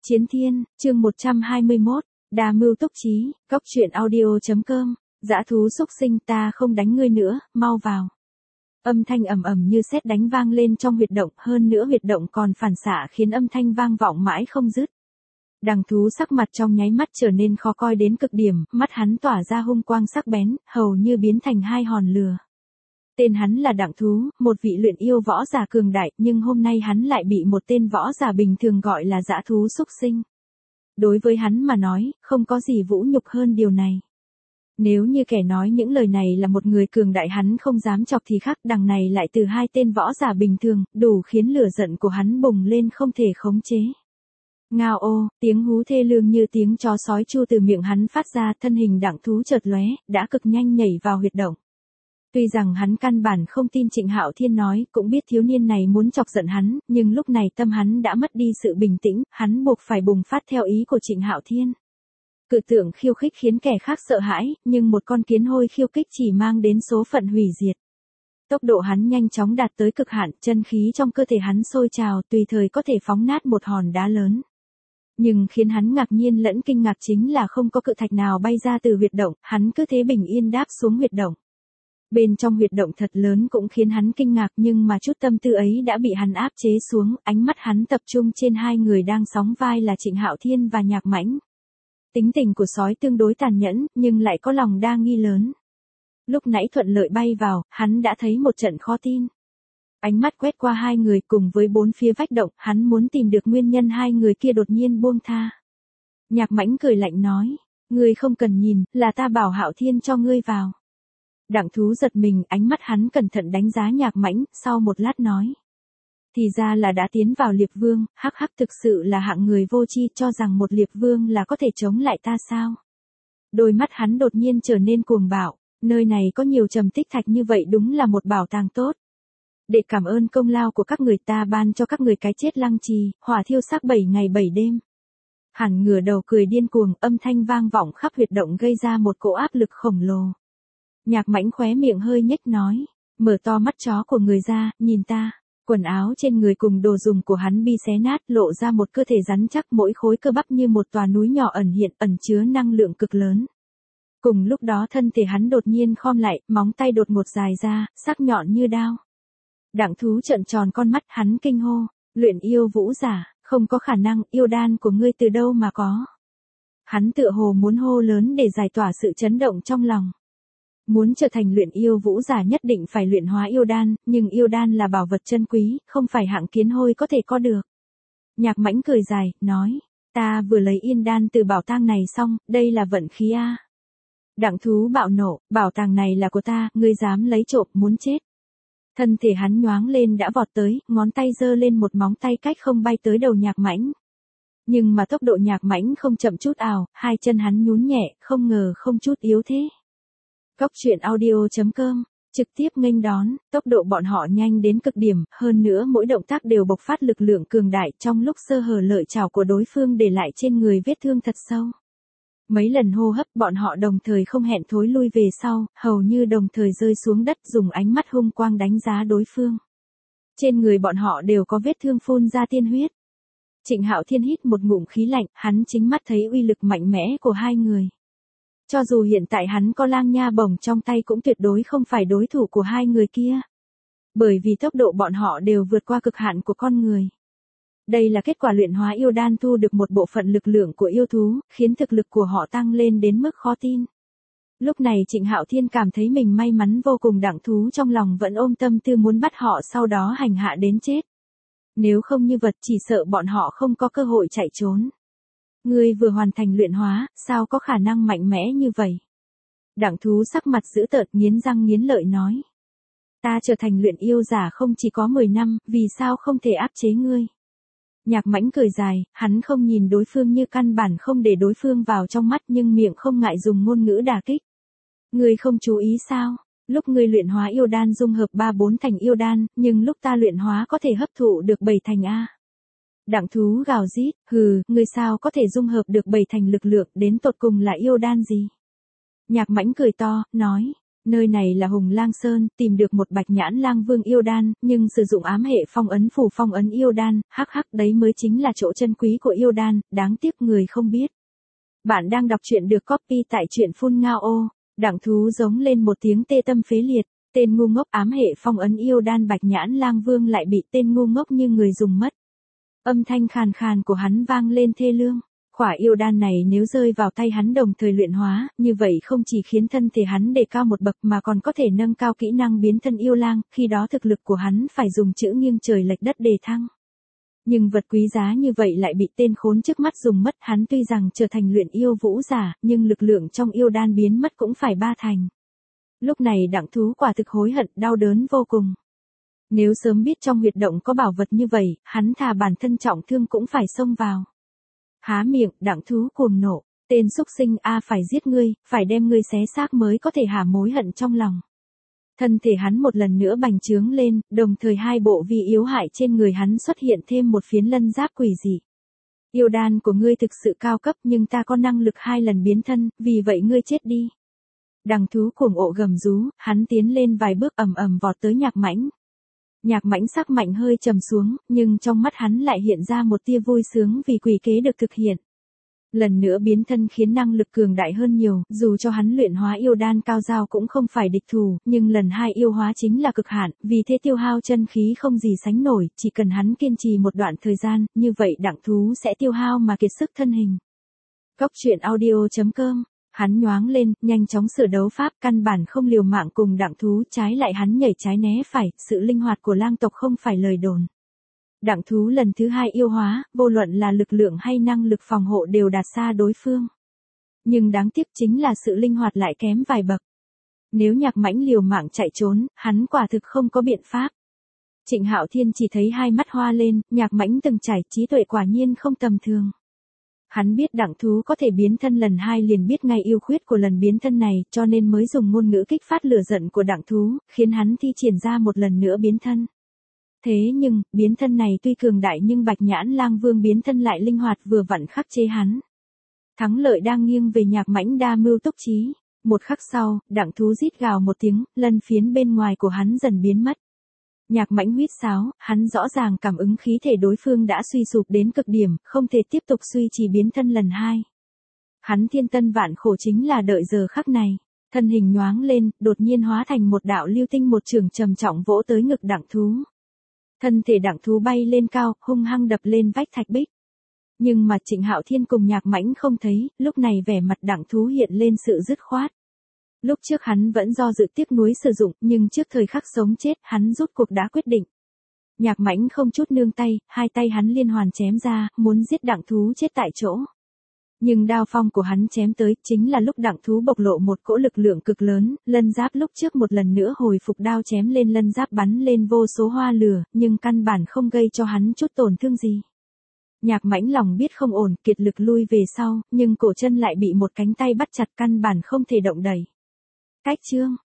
Chiến Thiên, chương 121, Đa mưu túc trí, Cóc truyện audio.com, dã thú xúc sinh, ta không đánh ngươi nữa, mau vào. Âm thanh ầm ầm như sét đánh vang lên trong huyệt động, hơn nữa huyệt động còn phản xạ khiến âm thanh vang vọng mãi không dứt. Đằng thú sắc mặt trong nháy mắt trở nên khó coi đến cực điểm, mắt hắn tỏa ra hung quang sắc bén, hầu như biến thành hai hòn lửa. Tên hắn là Đặng Thú, một vị luyện yêu võ giả cường đại, nhưng hôm nay hắn lại bị một tên võ giả bình thường gọi là dã thú xúc sinh. Đối với hắn mà nói, không có gì vũ nhục hơn điều này. Nếu như kẻ nói những lời này là một người cường đại hắn không dám chọc thì khác, đằng này lại từ hai tên võ giả bình thường, đủ khiến lửa giận của hắn bùng lên không thể khống chế. Ngao ô, tiếng hú thê lương như tiếng chó sói chu từ miệng hắn phát ra, thân hình Đặng Thú chợt lóe, đã cực nhanh nhảy vào huyệt động. Tuy rằng hắn căn bản không tin Trịnh Hạo Thiên nói, cũng biết thiếu niên này muốn chọc giận hắn, nhưng lúc này tâm hắn đã mất đi sự bình tĩnh, hắn buộc phải bùng phát theo ý của Trịnh Hạo Thiên. Cự tượng khiêu khích khiến kẻ khác sợ hãi, nhưng một con kiến hôi khiêu khích chỉ mang đến số phận hủy diệt. Tốc độ hắn nhanh chóng đạt tới cực hạn, chân khí trong cơ thể hắn sôi trào, tùy thời có thể phóng nát một hòn đá lớn. Nhưng khiến hắn ngạc nhiên lẫn kinh ngạc chính là không có cự thạch nào bay ra từ huyệt động, hắn cứ thế bình yên đáp xuống huyệt động. Bên trong huyệt động thật lớn cũng khiến hắn kinh ngạc, nhưng mà chút tâm tư ấy đã bị hắn áp chế xuống, ánh mắt hắn tập trung trên hai người đang sóng vai là Trịnh Hạo Thiên và Nhạc Mãnh. Tính tình của sói tương đối tàn nhẫn, nhưng lại có lòng đa nghi lớn. Lúc nãy thuận lợi bay vào, hắn đã thấy một trận khó tin. Ánh mắt quét qua hai người cùng với bốn phía vách động, hắn muốn tìm được nguyên nhân hai người kia đột nhiên buông tha. Nhạc Mãnh cười lạnh nói, ngươi không cần nhìn, là ta bảo Hạo Thiên cho ngươi vào. Đặng Thú giật mình, ánh mắt hắn cẩn thận đánh giá Nhạc Mãnh, sau một lát nói. Thì ra là đã tiến vào Liệp Vương, hắc hắc, thực sự là hạng người vô tri, cho rằng một Liệp Vương là có thể chống lại ta sao? Đôi mắt hắn đột nhiên trở nên cuồng bạo, nơi này có nhiều trầm tích thạch như vậy đúng là một bảo tàng tốt. Để cảm ơn công lao của các người ta ban cho các người cái chết lăng trì, hỏa thiêu xác 7 ngày 7 đêm. Hắn ngửa đầu cười điên cuồng, âm thanh vang vọng khắp huyệt động gây ra một cỗ áp lực khổng lồ. Nhạc Mãnh khóe miệng hơi nhếch nói, mở to mắt chó của người ra, nhìn ta. Quần áo trên người cùng đồ dùng của hắn bị xé nát, lộ ra một cơ thể rắn chắc, mỗi khối cơ bắp như một tòa núi nhỏ ẩn hiện, ẩn chứa năng lượng cực lớn. Cùng lúc đó thân thể hắn đột nhiên khom lại, móng tay đột ngột dài ra, sắc nhọn như đao. Đặng Thú trợn tròn con mắt, hắn kinh hô, luyện yêu vũ giả, không có khả năng, yêu đan của ngươi từ đâu mà có. Hắn tựa hồ muốn hô lớn để giải tỏa sự chấn động trong lòng. Muốn trở thành luyện yêu vũ giả nhất định phải luyện hóa yêu đan, nhưng yêu đan là bảo vật chân quý, không phải hạng kiến hôi có thể có được. Nhạc Mãnh cười dài, nói, ta vừa lấy yên đan từ bảo tàng này xong, đây là vận khí a. Đặng Thú bạo nộ, bảo tàng này là của ta, ngươi dám lấy trộm, muốn chết. Thân thể hắn nhoáng lên đã vọt tới, ngón tay giơ lên một móng tay cách không bay tới đầu Nhạc Mãnh. Nhưng mà tốc độ Nhạc Mãnh không chậm chút ào, hai chân hắn nhún nhẹ, không ngờ không chút yếu thế. Cóc truyện audio.com, trực tiếp nghênh đón, tốc độ bọn họ nhanh đến cực điểm, hơn nữa mỗi động tác đều bộc phát lực lượng cường đại, trong lúc sơ hở lợi chảo của đối phương để lại trên người vết thương thật sâu. Mấy lần hô hấp bọn họ đồng thời không hẹn thối lui về sau, hầu như đồng thời rơi xuống đất, dùng ánh mắt hung quang đánh giá đối phương. Trên người bọn họ đều có vết thương phun ra tiên huyết. Trịnh Hạo Thiên hít một ngụm khí lạnh, hắn chính mắt thấy uy lực mạnh mẽ của hai người. Cho dù hiện tại hắn có lang nha bổng trong tay cũng tuyệt đối không phải đối thủ của hai người kia. Bởi vì tốc độ bọn họ đều vượt qua cực hạn của con người. Đây là kết quả luyện hóa yêu đan thu được một bộ phận lực lượng của yêu thú, khiến thực lực của họ tăng lên đến mức khó tin. Lúc này Trịnh Hạo Thiên cảm thấy mình may mắn vô cùng, Đặng Thú trong lòng vẫn ôm tâm tư muốn bắt họ sau đó hành hạ đến chết. Nếu không như vật chỉ sợ bọn họ không có cơ hội chạy trốn. Ngươi vừa hoàn thành luyện hóa, sao có khả năng mạnh mẽ như vậy? Đặng Thú sắc mặt dữ tợn, nghiến răng nghiến lợi nói. Ta trở thành luyện yêu giả không chỉ có 10 năm, vì sao không thể áp chế ngươi? Nhạc Mãnh cười dài, hắn không nhìn đối phương như căn bản không để đối phương vào trong mắt, nhưng miệng không ngại dùng ngôn ngữ đả kích. Ngươi không chú ý sao? Lúc ngươi luyện hóa yêu đan dung hợp 3-4 thành yêu đan, nhưng lúc ta luyện hóa có thể hấp thụ được 7 thành a. Đặng Thú gào rít, hừ, ngươi sao có thể dung hợp được 7 thành lực lượng, đến tột cùng là yêu đan gì? Nhạc Mãnh cười to, nói, Nơi này là Hùng Lang Sơn, tìm được một Bạch Nhãn Lang Vương yêu đan, nhưng sử dụng ám hệ phong ấn phù phong ấn yêu đan, hắc hắc đấy mới chính là chỗ chân quý của yêu đan, đáng tiếc người không biết. Bạn đang đọc truyện được copy tại truyện Phun Ngao. Đặng thú giống lên một tiếng tê tâm phế liệt, tên ngu ngốc ám hệ phong ấn yêu đan Bạch Nhãn Lang Vương lại bị tên ngu ngốc như người dùng mất. Âm thanh khàn khàn của hắn vang lên thê lương. Khỏa yêu đan này nếu rơi vào tay hắn đồng thời luyện hóa, như vậy không chỉ khiến thân thể hắn đề cao một bậc mà còn có thể nâng cao kỹ năng biến thân yêu lang, khi đó thực lực của hắn phải dùng chữ nghiêng trời lệch đất đề thăng. Nhưng vật quý giá như vậy lại bị tên khốn trước mắt dùng mất, hắn tuy rằng trở thành luyện yêu vũ giả, nhưng lực lượng trong yêu đan biến mất cũng phải ba thành. Lúc này Đặng thú quả thực hối hận, đau đớn vô cùng. Nếu sớm biết trong huyệt động có bảo vật như vậy, hắn thà bản thân trọng thương cũng phải xông vào. Há miệng, Đặng thú cuồng nộ, tên xúc sinh phải giết ngươi, phải đem ngươi xé xác mới có thể hả mối hận trong lòng. Thân thể hắn một lần nữa bành trướng lên, đồng thời hai bộ vi yếu hại trên người hắn xuất hiện thêm một phiến lân giáp quỷ dị. Yêu đan của ngươi thực sự cao cấp nhưng ta có năng lực 2 lần biến thân, vì vậy ngươi chết đi. Đằng thú cuồng ộ gầm rú, hắn tiến lên vài bước ầm ầm vọt tới Nhạc Mãnh. Nhạc Mãnh sắc mạnh hơi trầm xuống, nhưng trong mắt hắn lại hiện ra một tia vui sướng vì quỷ kế được thực hiện. Lần nữa biến thân khiến năng lực cường đại hơn nhiều, dù cho hắn luyện hóa yêu đan cao dao cũng không phải địch thủ, nhưng lần 2 yêu hóa chính là cực hạn, vì thế tiêu hao chân khí không gì sánh nổi, chỉ cần hắn kiên trì một đoạn thời gian, như vậy Đặng thú sẽ tiêu hao mà kiệt sức thân hình. Cốc truyện audio.com. Hắn nhoáng lên, nhanh chóng sửa đấu pháp, căn bản không liều mạng cùng Đặng thú, trái lại hắn nhảy trái né phải, sự linh hoạt của lang tộc không phải lời đồn. Đặng thú lần thứ 2 yêu hóa, vô luận là lực lượng hay năng lực phòng hộ đều đạt xa đối phương. Nhưng đáng tiếc chính là sự linh hoạt lại kém vài bậc. Nếu Nhạc Mãnh liều mạng chạy trốn, hắn quả thực không có biện pháp. Trịnh Hạo Thiên chỉ thấy hai mắt hoa lên, Nhạc Mãnh từng trải, trí tuệ quả nhiên không tầm thường. Hắn biết Đặng thú có thể biến thân lần 2 liền biết ngay ưu khuyết của lần biến thân này, cho nên mới dùng ngôn ngữ kích phát lửa giận của Đặng thú, khiến hắn thi triển ra một lần nữa biến thân. Thế nhưng, biến thân này tuy cường đại nhưng Bạch Nhãn Lang Vương biến thân lại linh hoạt vừa vặn khắc chế hắn. Thắng lợi đang nghiêng về Nhạc Mãnh đa mưu túc trí. Một khắc sau, Đặng thú rít gào một tiếng, lân phiến bên ngoài của hắn dần biến mất. Nhạc Mãnh huýt sáo, hắn rõ ràng cảm ứng khí thể đối phương đã suy sụp đến cực điểm, không thể tiếp tục duy trì biến thân lần 2. Hắn thiên tân vạn khổ chính là đợi giờ khắc này. Thân hình nhoáng lên, đột nhiên hóa thành một đạo lưu tinh, một chưởng trầm trọng vỗ tới ngực Đặng thú. Thân thể Đặng thú bay lên cao, hung hăng đập lên vách thạch bích. Nhưng mà Trịnh Hạo Thiên cùng Nhạc Mãnh không thấy, lúc này vẻ mặt Đặng thú hiện lên sự dứt khoát. Lúc trước hắn vẫn do dự tiếc nuối sử dụng, nhưng trước thời khắc sống chết, hắn rút cuộc đã quyết định. Nhạc Mãnh không chút nương tay, hai tay hắn liên hoàn chém ra, muốn giết Đặng thú chết tại chỗ. Nhưng đao phong của hắn chém tới, chính là lúc Đặng thú bộc lộ một cỗ lực lượng cực lớn, lân giáp lúc trước một lần nữa hồi phục, đao chém lên lân giáp bắn lên vô số hoa lửa, nhưng căn bản không gây cho hắn chút tổn thương gì. Nhạc Mãnh lòng biết không ổn, kiệt lực lui về sau, nhưng cổ chân lại bị một cánh tay bắt chặt, căn bản không thể động đẩy. Cách chương